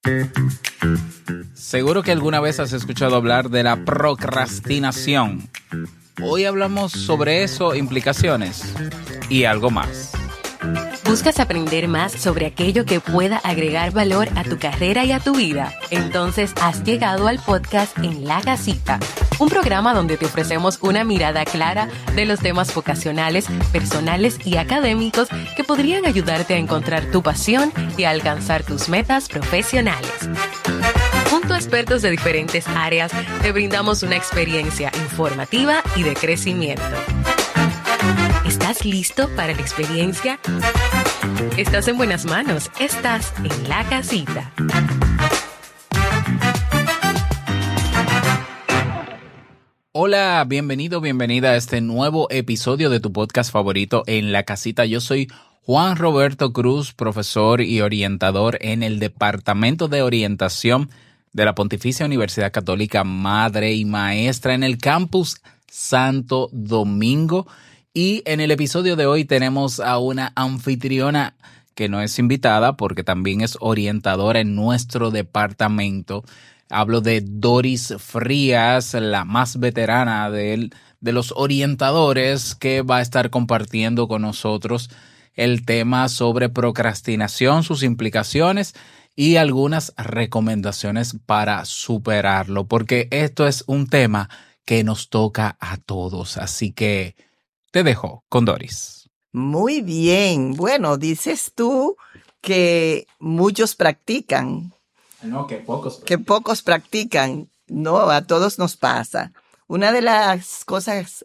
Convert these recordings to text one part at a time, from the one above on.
Seguro que alguna vez has escuchado hablar de la procrastinación. Hoy hablamos sobre eso, implicaciones y algo más. ¿Buscas aprender más sobre aquello que pueda agregar valor a tu carrera y a tu vida? Entonces has llegado al podcast En la Casita, un programa donde te ofrecemos una mirada clara de los temas vocacionales, personales y académicos que podrían ayudarte a encontrar tu pasión y a alcanzar tus metas profesionales. Junto a expertos de diferentes áreas, te brindamos una experiencia informativa y de crecimiento. ¿Estás listo para la experiencia? Estás en buenas manos. Estás en la casita. Hola, bienvenida a este nuevo episodio de tu podcast favorito En la Casita. Yo soy Juan Roberto Cruz, profesor y orientador en el Departamento de Orientación de la Pontificia Universidad Católica Madre y Maestra en el Campus Santo Domingo. Y en el episodio de hoy tenemos a una anfitriona que no es invitada porque también es orientadora en nuestro departamento. Hablo de Doris Frías, la más veterana de los orientadores, que va a estar compartiendo con nosotros el tema sobre procrastinación, sus implicaciones y algunas recomendaciones para superarlo, porque esto es un tema que nos toca a todos. Así que te dejo con Doris. Muy bien. Bueno, dices tú que muchos practican. No, que pocos. Que pocos practican. No, a todos nos pasa. Una de las cosas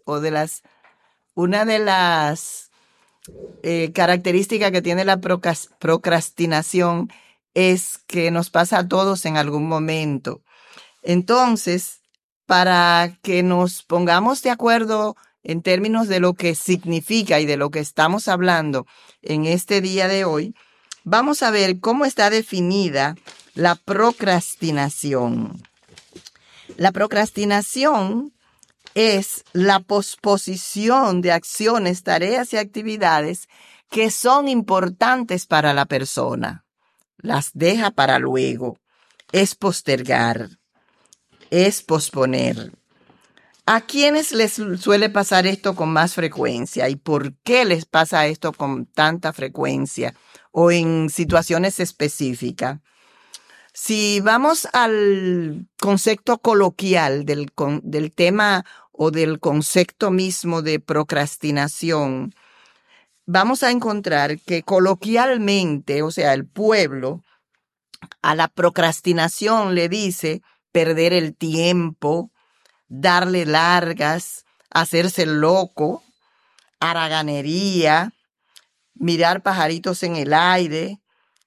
una de las características que tiene la procrastinación es que nos pasa a todos en algún momento. Entonces, para que nos pongamos de acuerdo en términos de lo que significa y de lo que estamos hablando en este día de hoy, vamos a ver cómo está definida la procrastinación. La procrastinación es la posposición de acciones, tareas y actividades que son importantes para la persona. Las deja para luego. Es postergar. Es posponer. ¿A quiénes les suele pasar esto con más frecuencia? ¿Y por qué les pasa esto con tanta frecuencia o en situaciones específicas? Si vamos al concepto coloquial del tema o del concepto mismo de procrastinación, vamos a encontrar que coloquialmente, o sea, el pueblo, a la procrastinación le dice perder el tiempo, darle largas, hacerse loco, haraganería, mirar pajaritos en el aire.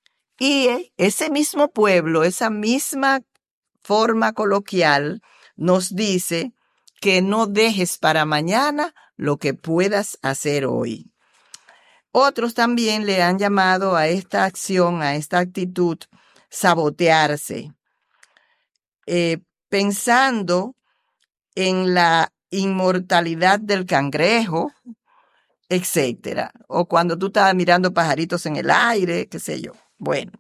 Y ese mismo pueblo, esa misma forma coloquial nos dice que no dejes para mañana lo que puedas hacer hoy. Otros también le han llamado a esta acción, a esta actitud, sabotearse, pensando en la inmortalidad del cangrejo, etcétera. O cuando tú estás mirando pajaritos en el aire, qué sé yo. Bueno,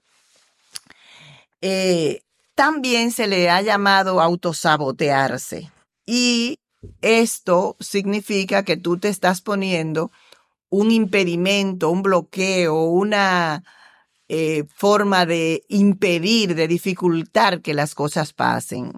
también se le ha llamado autosabotearse. Y esto significa que tú te estás poniendo un impedimento, un bloqueo, una forma de impedir, de dificultar que las cosas pasen.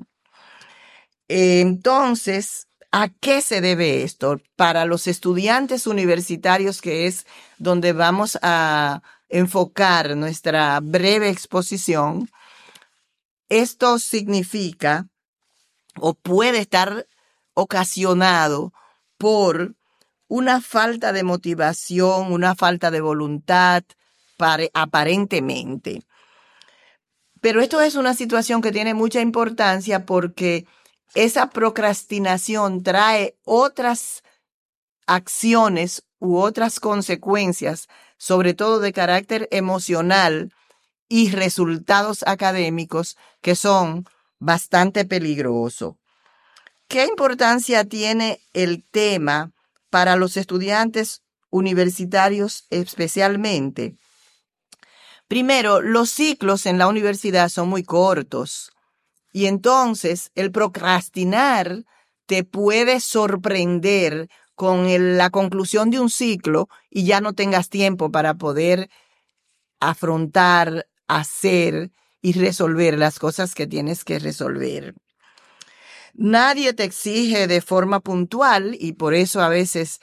Entonces, ¿a qué se debe esto? Para los estudiantes universitarios, que es donde vamos a enfocar nuestra breve exposición, esto significa o puede estar ocasionado por una falta de motivación, una falta de voluntad, aparentemente. Pero esto es una situación que tiene mucha importancia porque esa procrastinación trae otras acciones u otras consecuencias, sobre todo de carácter emocional y resultados académicos que son bastante peligrosos. ¿Qué importancia tiene el tema para los estudiantes universitarios especialmente? Primero, los ciclos en la universidad son muy cortos y entonces el procrastinar te puede sorprender con la conclusión de un ciclo y ya no tengas tiempo para poder afrontar, hacer y resolver las cosas que tienes que resolver. Nadie te exige de forma puntual y por eso a veces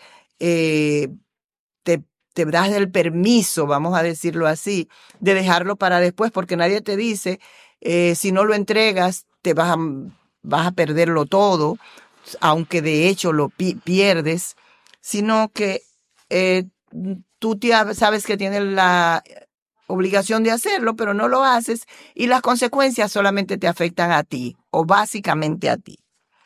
te das el permiso, vamos a decirlo así, de dejarlo para después, porque nadie te dice, si no lo entregas, te vas a perderlo todo, aunque de hecho lo pierdes, sino que tú sabes que tienes la obligación de hacerlo, pero no lo haces y las consecuencias solamente te afectan a ti o básicamente a ti.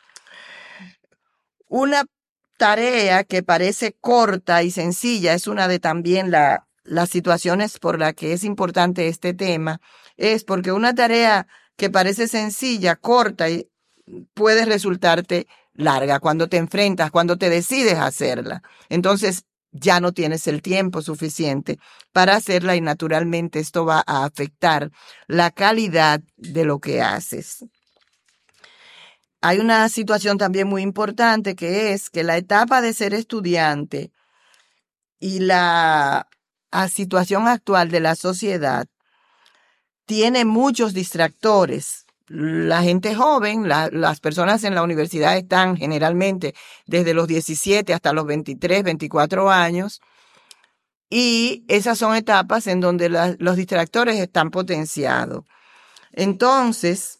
Una tarea que parece corta y sencilla es una de también las situaciones por las que es importante este tema, es porque una tarea que parece sencilla, corta, y puede resultarte larga cuando te enfrentas, cuando te decides hacerla. Entonces ya no tienes el tiempo suficiente para hacerla y naturalmente esto va a afectar la calidad de lo que haces. Hay una situación también muy importante que es que la etapa de ser estudiante y la situación actual de la sociedad tiene muchos distractores. La gente joven, las personas en la universidad están generalmente desde los 17 hasta los 23, 24 años y esas son etapas en donde los distractores están potenciados. Entonces,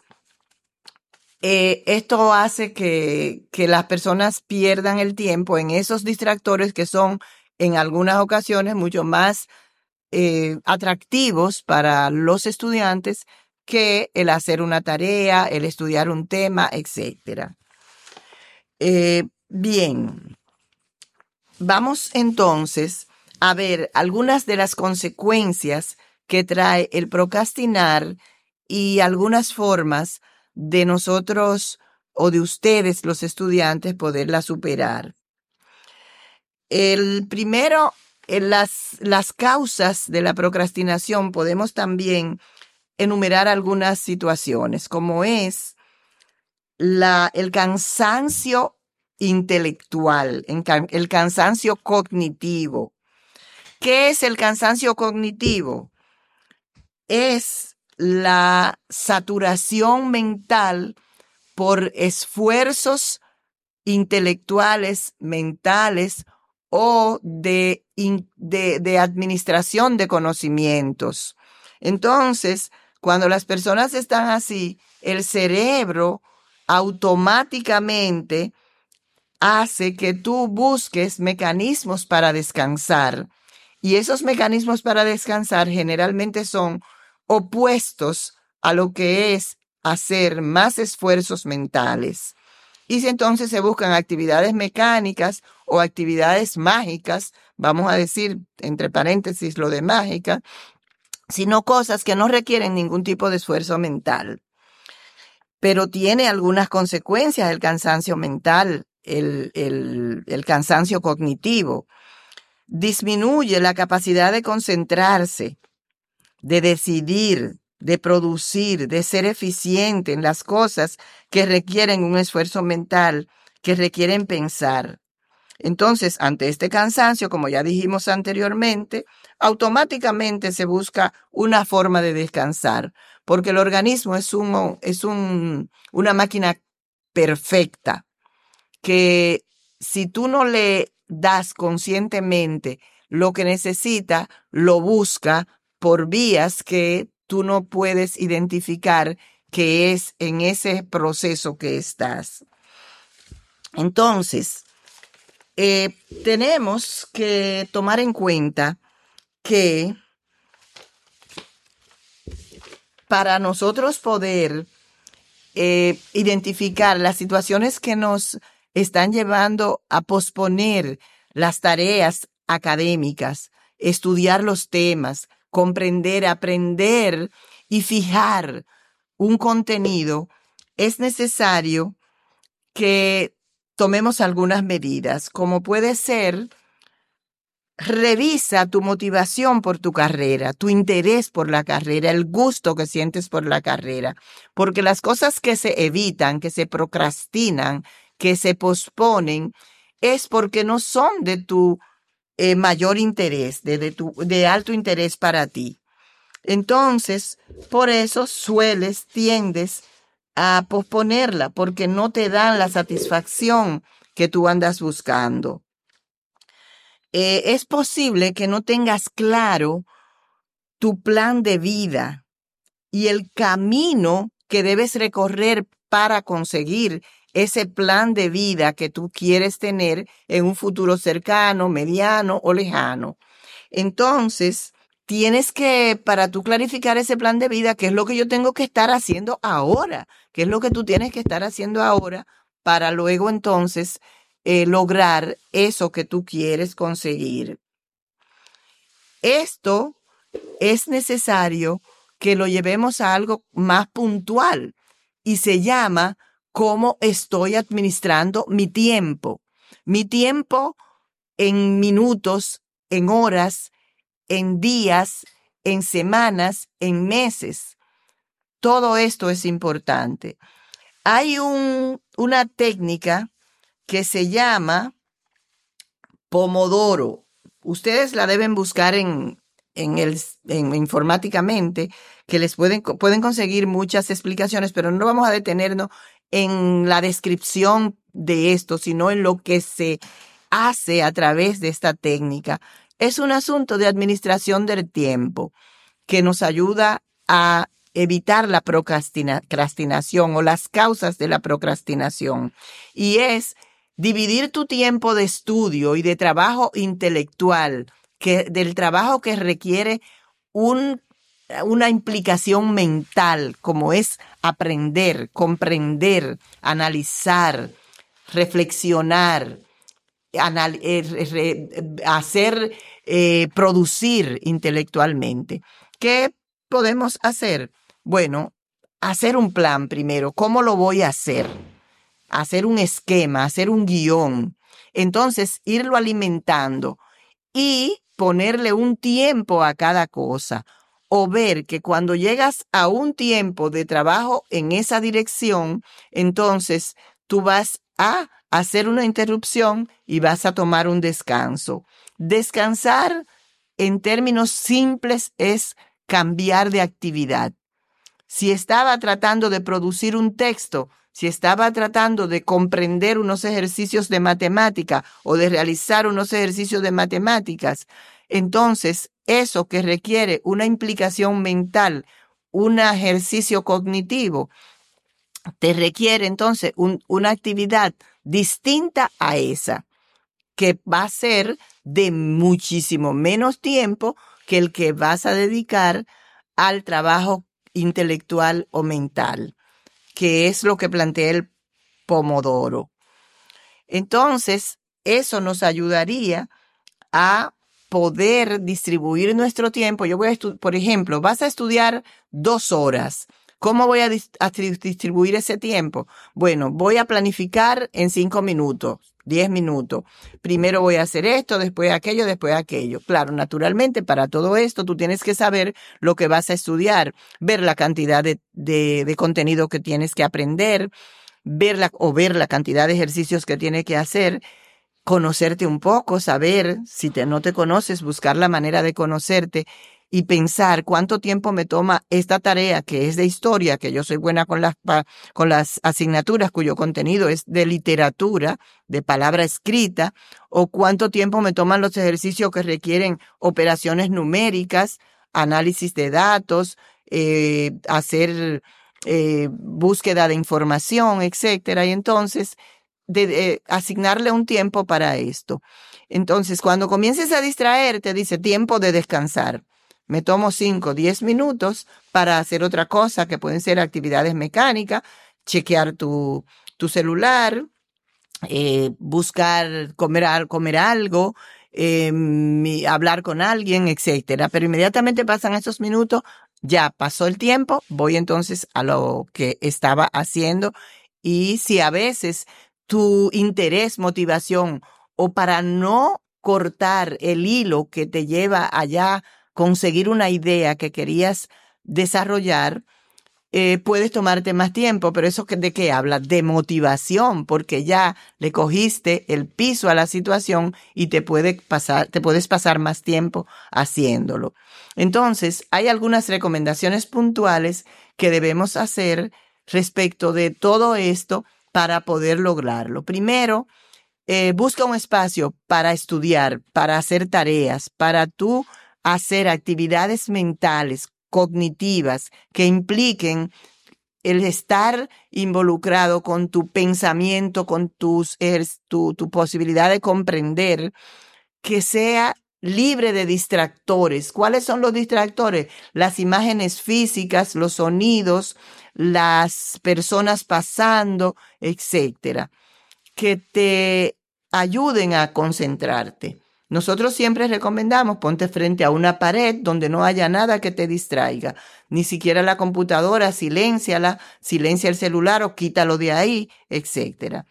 esto hace que las personas pierdan el tiempo en esos distractores que son en algunas ocasiones mucho más atractivos para los estudiantes que el hacer una tarea, el estudiar un tema, etc. Bien, vamos entonces a ver algunas de las consecuencias que trae el procrastinar y algunas formas de nosotros o de ustedes, los estudiantes, poderla superar. El primero, las causas de la procrastinación, podemos también enumerar algunas situaciones, como es el cansancio intelectual, el cansancio cognitivo. ¿Qué es el cansancio cognitivo? Es la saturación mental por esfuerzos intelectuales, mentales o de administración de conocimientos. Entonces, cuando las personas están así, el cerebro automáticamente hace que tú busques mecanismos para descansar. Y esos mecanismos para descansar generalmente son opuestos a lo que es hacer más esfuerzos mentales. Y entonces se buscan actividades mecánicas o actividades mágicas, vamos a decir entre paréntesis lo de mágica, sino cosas que no requieren ningún tipo de esfuerzo mental. Pero tiene algunas consecuencias el cansancio mental, el cansancio cognitivo. Disminuye la capacidad de concentrarse, de decidir, de producir, de ser eficiente en las cosas que requieren un esfuerzo mental, que requieren pensar. Entonces, ante este cansancio, como ya dijimos anteriormente, automáticamente se busca una forma de descansar, porque el organismo es una máquina perfecta, que si tú no le das conscientemente lo que necesita, lo busca por vías que tú no puedes identificar que es en ese proceso que estás. Entonces, tenemos que tomar en cuenta que para nosotros poder identificar las situaciones que nos están llevando a posponer las tareas académicas, estudiar los temas, comprender, aprender y fijar un contenido, es necesario que tomemos algunas medidas, como puede ser revisa tu motivación por tu carrera, tu interés por la carrera, el gusto que sientes por la carrera, porque las cosas que se evitan, que se procrastinan, que se posponen, es porque no son de tu mayor interés, de alto interés para ti. Entonces, por eso tiendes a posponerla, porque no te dan la satisfacción que tú andas buscando. Es posible que no tengas claro tu plan de vida y el camino que debes recorrer para conseguir ese plan de vida que tú quieres tener en un futuro cercano, mediano o lejano. Entonces, tienes que, para tú clarificar ese plan de vida, ¿qué es lo que yo tengo que estar haciendo ahora? ¿Qué es lo que tú tienes que estar haciendo ahora para luego entonces lograr eso que tú quieres conseguir? Esto es necesario que lo llevemos a algo más puntual y se llama cómo estoy administrando mi tiempo. Mi tiempo en minutos, en horas, en días, en semanas, en meses. Todo esto es importante. Hay una técnica que se llama Pomodoro. Ustedes la deben buscar informáticamente, que les pueden conseguir muchas explicaciones, pero no vamos a detenernos en la descripción de esto, sino en lo que se hace a través de esta técnica. Es un asunto de administración del tiempo que nos ayuda a evitar la procrastinación o las causas de la procrastinación. Y es dividir tu tiempo de estudio y de trabajo intelectual, del trabajo que requiere una implicación mental, como es aprender, comprender, analizar, reflexionar, producir intelectualmente. ¿Qué podemos hacer? Bueno, hacer un plan primero. ¿Cómo lo voy a hacer? Hacer un esquema, hacer un guión. Entonces, irlo alimentando y ponerle un tiempo a cada cosa. O ver que cuando llegas a un tiempo de trabajo en esa dirección, entonces tú vas a hacer una interrupción y vas a tomar un descanso. Descansar, en términos simples, es cambiar de actividad. Si estaba tratando de producir un texto, si estaba tratando de comprender unos ejercicios de matemática o de realizar unos ejercicios de matemáticas, entonces eso que requiere una implicación mental, un ejercicio cognitivo, te requiere entonces una actividad distinta a esa, que va a ser de muchísimo menos tiempo que el que vas a dedicar al trabajo intelectual o mental, que es lo que plantea el Pomodoro. Entonces, eso nos ayudaría a poder distribuir nuestro tiempo. Yo voy a por ejemplo, vas a estudiar 2 horas. ¿Cómo voy a distribuir ese tiempo? Bueno, voy a planificar en 5 minutos, 10 minutos. Primero voy a hacer esto, después aquello, después aquello. Claro, naturalmente, para todo esto tú tienes que saber lo que vas a estudiar, ver la cantidad de contenido que tienes que aprender, ver la cantidad de ejercicios que tienes que hacer, conocerte un poco, saber, si no te conoces, buscar la manera de conocerte y pensar cuánto tiempo me toma esta tarea que es de historia, que yo soy buena con las asignaturas cuyo contenido es de literatura, de palabra escrita, o cuánto tiempo me toman los ejercicios que requieren operaciones numéricas, análisis de datos, hacer búsqueda de información, etcétera. Y entonces asignarle un tiempo para esto. Entonces, cuando comiences a distraerte, dice tiempo de descansar. Me tomo 5, 10 minutos para hacer otra cosa, que pueden ser actividades mecánicas, chequear tu celular, buscar comer algo, hablar con alguien, etcétera. Pero inmediatamente pasan esos minutos, ya pasó el tiempo, voy entonces a lo que estaba haciendo. Y si a veces tu interés, motivación, o para no cortar el hilo que te lleva allá conseguir una idea que querías desarrollar, puedes tomarte más tiempo, pero ¿eso de qué habla? De motivación, porque ya le cogiste el piso a la situación y te puedes pasar más tiempo haciéndolo. Entonces, hay algunas recomendaciones puntuales que debemos hacer respecto de todo esto para poder lograrlo. Primero, busca un espacio para estudiar, para hacer tareas, para tú hacer actividades mentales, cognitivas, que impliquen el estar involucrado con tu pensamiento, con tu posibilidad de comprender, que sea libre de distractores. ¿Cuáles son los distractores? Las imágenes físicas, los sonidos, las personas pasando, etcétera, que te ayuden a concentrarte. Nosotros siempre recomendamos ponte frente a una pared donde no haya nada que te distraiga, ni siquiera la computadora, silénciala, silencia el celular o quítalo de ahí, etcétera.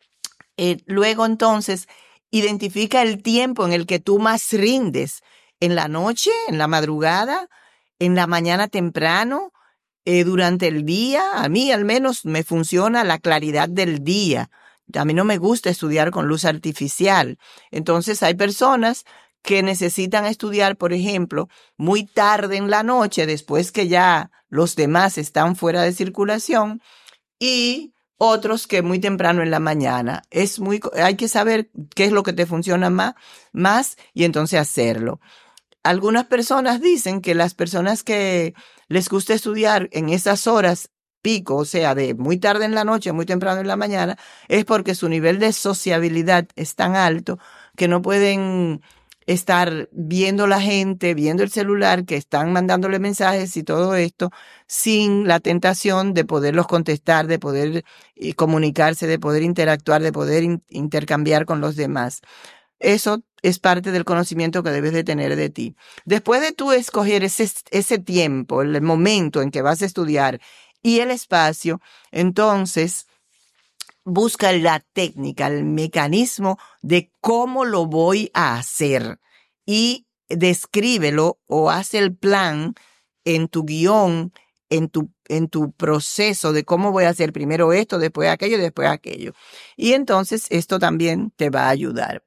Luego entonces, identifica el tiempo en el que tú más rindes, en la noche, en la madrugada, en la mañana temprano, durante el día. A mí al menos me funciona la claridad del día. A mí no me gusta estudiar con luz artificial. Entonces hay personas que necesitan estudiar, por ejemplo, muy tarde en la noche, después que ya los demás están fuera de circulación, y otros que muy temprano en la mañana. Hay que saber qué es lo que te funciona más y entonces hacerlo. Algunas personas dicen que las personas que les gusta estudiar en esas horas pico, o sea, de muy tarde en la noche, muy temprano en la mañana, es porque su nivel de sociabilidad es tan alto que no pueden estar viendo la gente, viendo el celular, que están mandándole mensajes y todo esto, sin la tentación de poderlos contestar, de poder comunicarse, de poder interactuar, de poder intercambiar con los demás. Eso es parte del conocimiento que debes de tener de ti. Después de tú escoger ese tiempo, el momento en que vas a estudiar y el espacio, entonces busca la técnica, el mecanismo de cómo lo voy a hacer y descríbelo o haz el plan en tu guión, en tu proceso de cómo voy a hacer primero esto, después aquello, después aquello. Y entonces esto también te va a ayudar.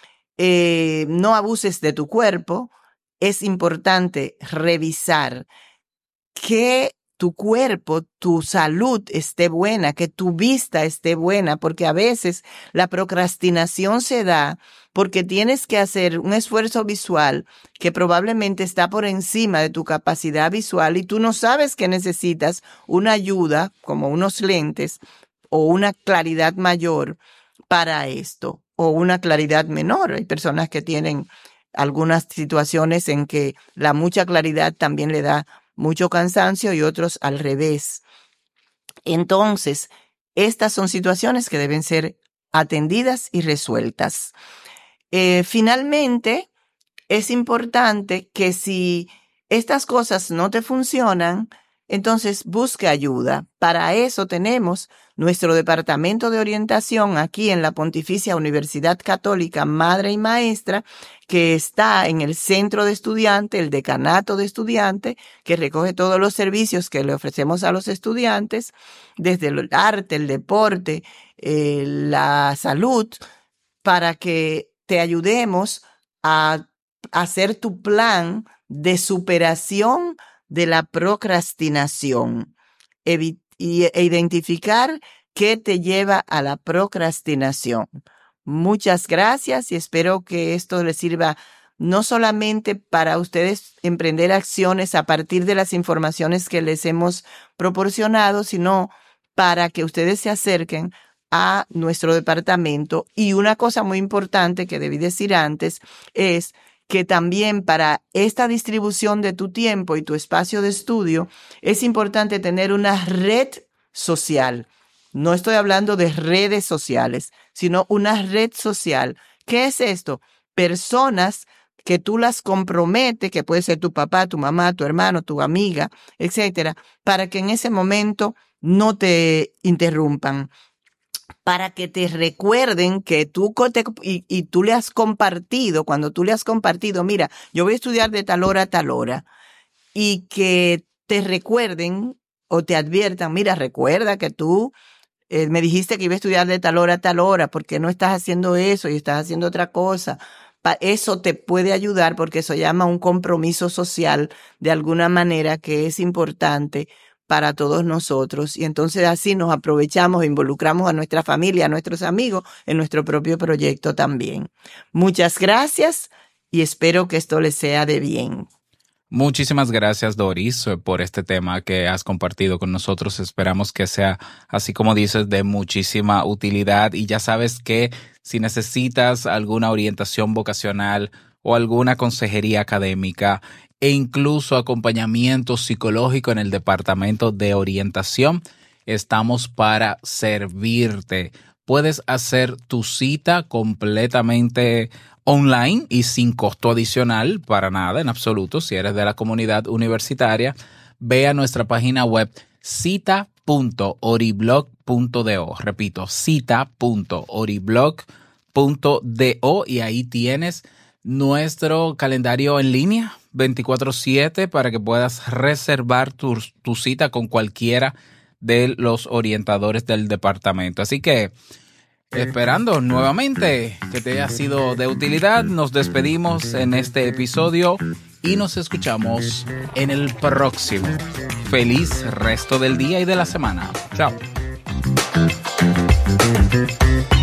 No abuses de tu cuerpo. Es importante revisar que tu cuerpo, tu salud esté buena, que tu vista esté buena, porque a veces la procrastinación se da porque tienes que hacer un esfuerzo visual que probablemente está por encima de tu capacidad visual y tú no sabes que necesitas una ayuda como unos lentes o una claridad mayor para esto o una claridad menor. Hay personas que tienen algunas situaciones en que la mucha claridad también le da mucho cansancio y otros al revés. Entonces, estas son situaciones que deben ser atendidas y resueltas. Finalmente, es importante que si estas cosas no te funcionan, entonces busca ayuda. Para eso tenemos nuestro departamento de orientación aquí en la Pontificia Universidad Católica Madre y Maestra, que está en el centro de estudiante, el decanato de estudiante, que recoge todos los servicios que le ofrecemos a los estudiantes, desde el arte, el deporte, la salud, para que te ayudemos a hacer tu plan de superación de la procrastinación e identificar qué te lleva a la procrastinación. Muchas gracias y espero que esto les sirva no solamente para ustedes emprender acciones a partir de las informaciones que les hemos proporcionado, sino para que ustedes se acerquen a nuestro departamento. Y una cosa muy importante que debí decir antes es que también para esta distribución de tu tiempo y tu espacio de estudio es importante tener una red social. No estoy hablando de redes sociales, sino una red social. ¿Qué es esto? Personas que tú las comprometes, que puede ser tu papá, tu mamá, tu hermano, tu amiga, etcétera, para que en ese momento no te interrumpan. para que te recuerden que tú le has compartido, cuando tú le has compartido, mira, yo voy a estudiar de tal hora a tal hora, y que te recuerden o te adviertan, mira, recuerda que tú me dijiste que iba a estudiar de tal hora a tal hora, ¿por qué no estás haciendo eso y estás haciendo otra cosa? Eso te puede ayudar porque eso llama un compromiso social de alguna manera que es importante para todos nosotros. Y entonces así nos aprovechamos e involucramos a nuestra familia, a nuestros amigos en nuestro propio proyecto también. Muchas gracias y espero que esto les sea de bien. Muchísimas gracias, Doris, por este tema que has compartido con nosotros. Esperamos que sea, así como dices, de muchísima utilidad. Y ya sabes que si necesitas alguna orientación vocacional o alguna consejería académica e incluso acompañamiento psicológico en el departamento de orientación, estamos para servirte. Puedes hacer tu cita completamente online y sin costo adicional para nada, en absoluto. Si eres de la comunidad universitaria, ve a nuestra página web cita.oriblog.do. Repito, cita.oriblog.do y ahí tienes nuestro calendario en línea 24/7 para que puedas reservar tu cita con cualquiera de los orientadores del departamento. Así que, esperando nuevamente que te haya sido de utilidad, nos despedimos en este episodio y nos escuchamos en el próximo. Feliz resto del día y de la semana. Chao.